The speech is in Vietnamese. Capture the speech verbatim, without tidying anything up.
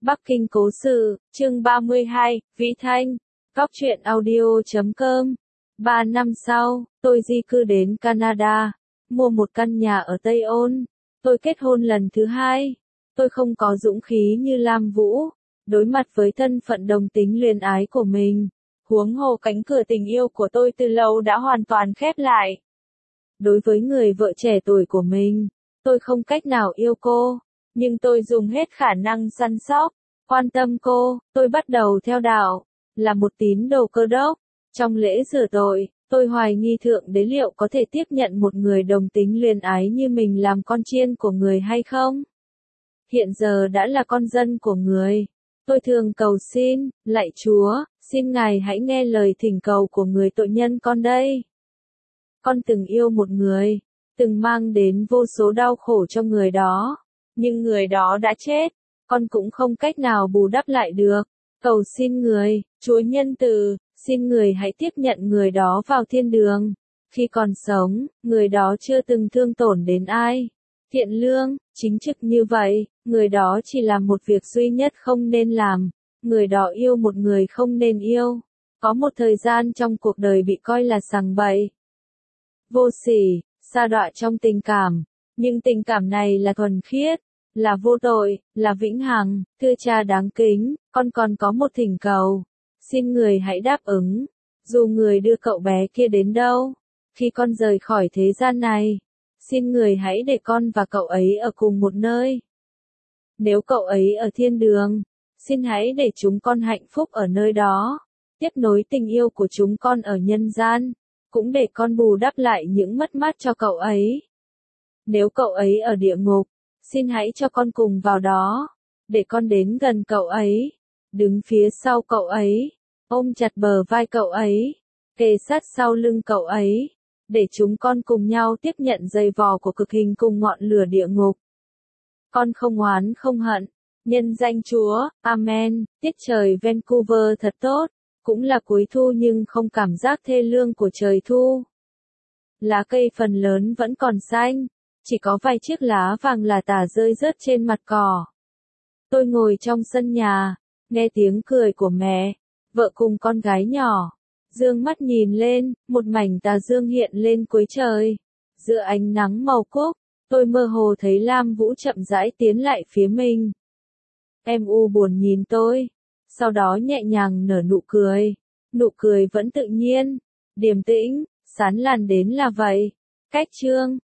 Bắc Kinh cố sự, chương ba mươi hai, Vĩ Thanh, Góc truyện audio chấm com. Ba năm sau, tôi di cư đến Canada, mua một căn nhà ở Tây Ôn. Tôi kết hôn lần thứ hai. Tôi không có dũng khí như Lam Vũ, đối mặt với thân phận đồng tính luyến ái của mình. Huống hồ cánh cửa tình yêu của tôi từ lâu đã hoàn toàn khép lại. Đối với người vợ trẻ tuổi của mình, tôi không cách nào yêu cô, nhưng tôi dùng hết khả năng săn sóc, quan tâm cô. Tôi bắt đầu theo đạo, là một tín đồ Cơ đốc. Trong lễ rửa tội, tôi hoài nghi Thượng Đế liệu có thể tiếp nhận một người đồng tính luyến ái như mình làm con chiên của người hay không. Hiện giờ đã là con dân của người. Tôi thường cầu xin, lạy Chúa, xin Ngài hãy nghe lời thỉnh cầu của người tội nhân con đây. Con từng yêu một người, từng mang đến vô số đau khổ cho người đó, nhưng người đó đã chết, con cũng không cách nào bù đắp lại được. Cầu xin người, Chúa nhân từ, xin người hãy tiếp nhận người đó vào thiên đường. Khi còn sống, người đó chưa từng thương tổn đến ai. Thiện lương, chính trực như vậy, người đó chỉ làm một việc duy nhất không nên làm. Người đó yêu một người không nên yêu. Có một thời gian trong cuộc đời bị coi là sằng bậy, vô sỉ, sa đọa trong tình cảm. Nhưng tình cảm này là thuần khiết, là vô tội, là vĩnh hằng. Thưa cha đáng kính, con còn có một thỉnh cầu. Xin người hãy đáp ứng, dù người đưa cậu bé kia đến đâu. Khi con rời khỏi thế gian này, xin người hãy để con và cậu ấy ở cùng một nơi. Nếu cậu ấy ở thiên đường, xin hãy để chúng con hạnh phúc ở nơi đó. Tiếp nối tình yêu của chúng con ở nhân gian, cũng để con bù đắp lại những mất mát cho cậu ấy. Nếu cậu ấy ở địa ngục, xin hãy cho con cùng vào đó, để con đến gần cậu ấy, đứng phía sau cậu ấy, ôm chặt bờ vai cậu ấy, kề sát sau lưng cậu ấy, để chúng con cùng nhau tiếp nhận giày vò của cực hình cùng ngọn lửa địa ngục. Con không oán không hận, nhân danh Chúa, Amen. Tiết trời Vancouver thật tốt, cũng là cuối thu nhưng không cảm giác thê lương của trời thu. Lá cây phần lớn vẫn còn xanh, chỉ có vài chiếc lá vàng là tả rơi rớt trên mặt cỏ. Tôi ngồi trong sân nhà, nghe tiếng cười của mẹ, vợ cùng con gái nhỏ. Dương mắt nhìn lên, một mảnh tà dương hiện lên cuối trời. Giữa ánh nắng màu cúc, tôi mơ hồ thấy Lam Vũ chậm rãi tiến lại phía mình. Em u buồn nhìn tôi, sau đó nhẹ nhàng nở nụ cười. Nụ cười vẫn tự nhiên, điềm tĩnh, sán làn đến là vậy. Cách chương,